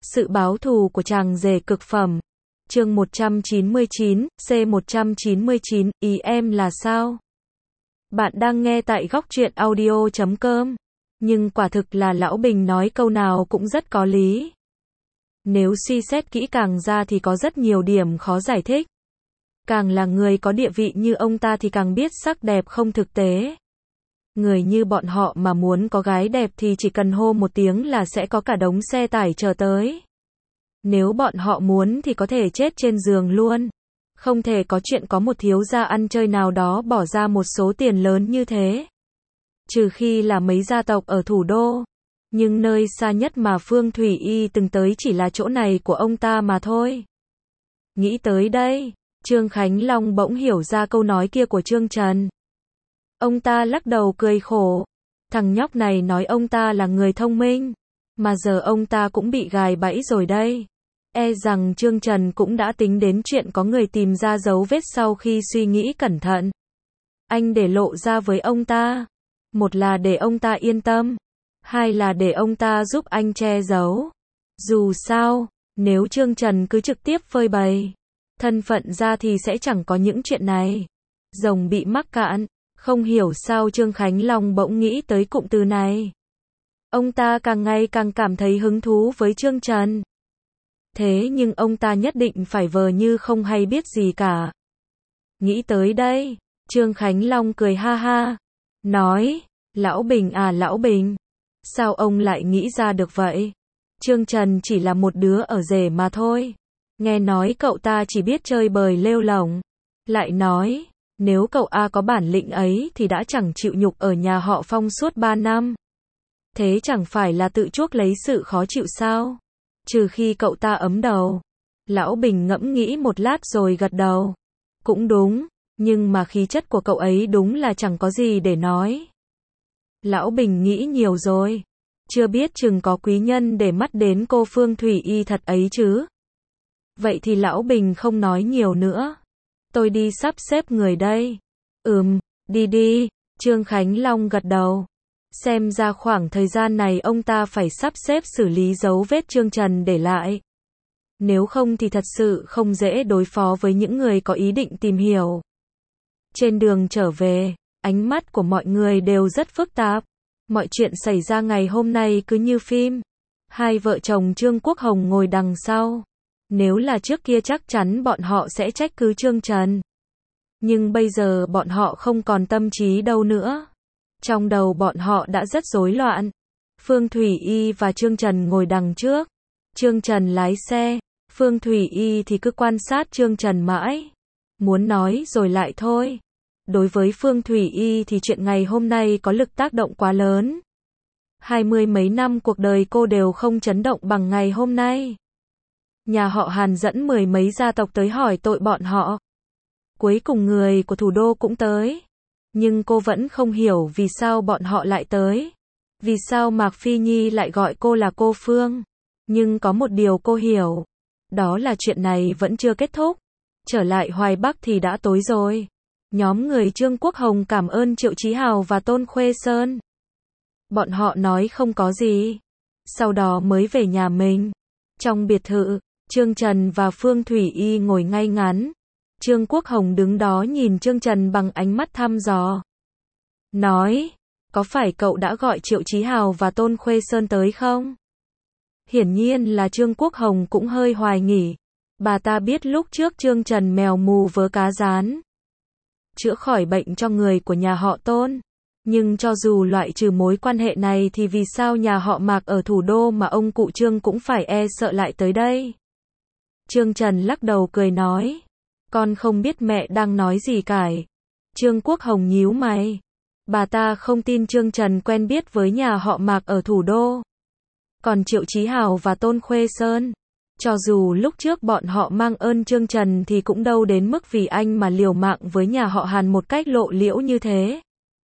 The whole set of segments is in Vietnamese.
Sự báo thù của chàng rể cực phẩm. Chương 199, C199, ý em là sao? Bạn đang nghe tại góc truyện audio.com. Nhưng quả thực là Lão Bình nói câu nào cũng rất có lý. Nếu suy xét kỹ càng ra thì có rất nhiều điểm khó giải thích. Càng là người có địa vị như ông ta thì càng biết sắc đẹp không thực tế. Người như bọn họ mà muốn có gái đẹp thì chỉ cần hô một tiếng là sẽ có cả đống xe tải chờ tới. Nếu bọn họ muốn thì có thể chết trên giường luôn. Không thể có chuyện có một thiếu gia ăn chơi nào đó bỏ ra một số tiền lớn như thế. Trừ khi là mấy gia tộc ở thủ đô. Nhưng nơi xa nhất mà Phương Thủy Y từng tới chỉ là chỗ này của ông ta mà thôi. Nghĩ tới đây, Trương Khánh Long bỗng hiểu ra câu nói kia của Trương Trần. Ông ta lắc đầu cười khổ. Thằng nhóc này nói ông ta là người thông minh. Mà giờ ông ta cũng bị gài bẫy rồi đây. E rằng Trương Trần cũng đã tính đến chuyện có người tìm ra dấu vết sau khi suy nghĩ cẩn thận. Anh để lộ ra với ông ta. Một là để ông ta yên tâm. Hai là để ông ta giúp anh che giấu. Dù sao, nếu Trương Trần cứ trực tiếp phơi bày thân phận ra thì sẽ chẳng có những chuyện này. Rồng bị mắc cạn. Không hiểu sao Trương Khánh Long bỗng nghĩ tới cụm từ này. Ông ta càng ngày càng cảm thấy hứng thú với Trương Trần. Thế nhưng ông ta nhất định phải vờ như không hay biết gì cả. Nghĩ tới đây, Trương Khánh Long cười ha ha. Nói, Lão Bình à Lão Bình. Sao ông lại nghĩ ra được vậy? Trương Trần chỉ là một đứa ở rể mà thôi. Nghe nói cậu ta chỉ biết chơi bời lêu lổng. Lại nói, nếu cậu A có bản lĩnh ấy thì đã chẳng chịu nhục ở nhà họ Phong suốt 3 năm. Thế chẳng phải là tự chuốc lấy sự khó chịu sao? Trừ khi cậu ta ấm đầu. Lão Bình ngẫm nghĩ một lát rồi gật đầu. Cũng đúng, nhưng mà khí chất của cậu ấy đúng là chẳng có gì để nói. Lão Bình nghĩ nhiều rồi. Chưa biết chừng có quý nhân để mắt đến cô Phương Thủy Y thật ấy chứ. Vậy thì Lão Bình không nói nhiều nữa. Tôi đi sắp xếp người đây. Đi đi, Trương Khánh Long gật đầu. Xem ra khoảng thời gian này ông ta phải sắp xếp xử lý dấu vết Trương Trần để lại. Nếu không thì thật sự không dễ đối phó với những người có ý định tìm hiểu. Trên đường trở về, ánh mắt của mọi người đều rất phức tạp. Mọi chuyện xảy ra ngày hôm nay cứ như phim. Hai vợ chồng Trương Quốc Hồng ngồi đằng sau. Nếu là trước kia chắc chắn bọn họ sẽ trách cứ Trương Trần. Nhưng bây giờ bọn họ không còn tâm trí đâu nữa. Trong đầu bọn họ đã rất rối loạn. Phương Thủy Y và Trương Trần ngồi đằng trước. Trương Trần lái xe. Phương Thủy Y thì cứ quan sát Trương Trần mãi. Muốn nói rồi lại thôi. Đối với Phương Thủy Y thì chuyện ngày hôm nay có lực tác động quá lớn. 20 mấy năm cuộc đời cô đều không chấn động bằng ngày hôm nay. Nhà họ Hàn dẫn 10 mấy gia tộc tới hỏi tội bọn họ. Cuối cùng người của thủ đô cũng tới. Nhưng cô vẫn không hiểu vì sao bọn họ lại tới. Vì sao Mạc Phi Nhi lại gọi cô là cô Phương. Nhưng có một điều cô hiểu. Đó là chuyện này vẫn chưa kết thúc. Trở lại Hoài Bắc thì đã tối rồi. Nhóm người Trương Quốc Hồng cảm ơn Triệu Chí Hào và Tôn Khuê Sơn. Bọn họ nói không có gì. Sau đó mới về nhà mình. Trong biệt thự, Trương Trần và Phương Thủy Y ngồi ngay ngắn. Trương Quốc Hồng đứng đó nhìn Trương Trần bằng ánh mắt thăm dò. Nói, có phải cậu đã gọi Triệu Chí Hào và Tôn Khuê Sơn tới không? Hiển nhiên là Trương Quốc Hồng cũng hơi hoài nghi. Bà ta biết lúc trước Trương Trần mèo mù vớ cá rán. Chữa khỏi bệnh cho người của nhà họ Tôn. Nhưng cho dù loại trừ mối quan hệ này thì vì sao nhà họ Mạc ở thủ đô mà ông cụ Trương cũng phải e sợ lại tới đây? Trương Trần lắc đầu cười nói. Con không biết mẹ đang nói gì cả. Trương Quốc Hồng nhíu mày. Bà ta không tin Trương Trần quen biết với nhà họ Mạc ở thủ đô. Còn Triệu Chí Hào và Tôn Khuê Sơn, cho dù lúc trước bọn họ mang ơn Trương Trần thì cũng đâu đến mức vì anh mà liều mạng với nhà họ Hàn một cách lộ liễu như thế.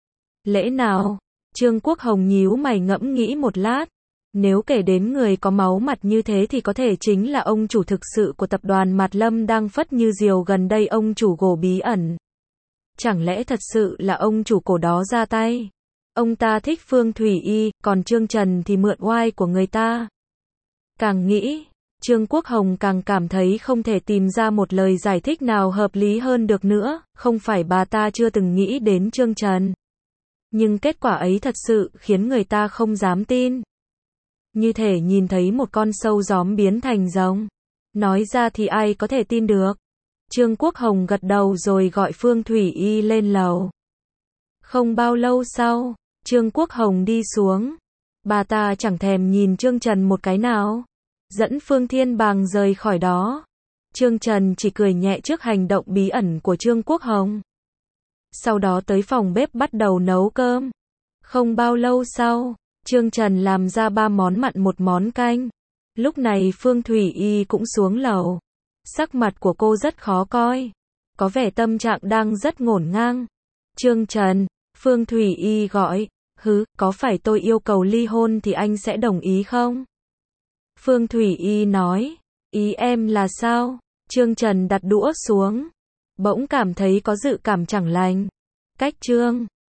Lẽ nào? Trương Quốc Hồng nhíu mày ngẫm nghĩ một lát. Nếu kể đến người có máu mặt như thế thì có thể chính là ông chủ thực sự của tập đoàn Mạt Lâm đang phất như diều gần đây, ông chủ gồ bí ẩn. Chẳng lẽ thật sự là ông chủ cổ đó ra tay? Ông ta thích Phương Thủy Y, còn Trương Trần thì mượn oai của người ta. Càng nghĩ, Trương Quốc Hồng càng cảm thấy không thể tìm ra một lời giải thích nào hợp lý hơn được nữa, không phải bà ta chưa từng nghĩ đến Trương Trần. Nhưng kết quả ấy thật sự khiến người ta không dám tin. Như thể nhìn thấy một con sâu gióm biến thành rồng. Nói ra thì ai có thể tin được. Trương Quốc Hồng gật đầu rồi gọi Phương Thủy Y lên lầu. Không bao lâu sau, Trương Quốc Hồng đi xuống. Bà ta chẳng thèm nhìn Trương Trần một cái nào. Dẫn Phương Thiên Bàng rời khỏi đó. Trương Trần chỉ cười nhẹ trước hành động bí ẩn của Trương Quốc Hồng. Sau đó tới phòng bếp bắt đầu nấu cơm. Không bao lâu sau, Trương Trần làm ra 3 món mặn 1 món canh. Lúc này Phương Thủy Y cũng xuống lầu. Sắc mặt của cô rất khó coi. Có vẻ tâm trạng đang rất ngổn ngang. Trương Trần, Phương Thủy Y gọi. Có phải tôi yêu cầu ly hôn thì anh sẽ đồng ý không? Phương Thủy Y nói. Ý em là sao? Trương Trần đặt đũa xuống. Bỗng cảm thấy có dự cảm chẳng lành. Cách Trương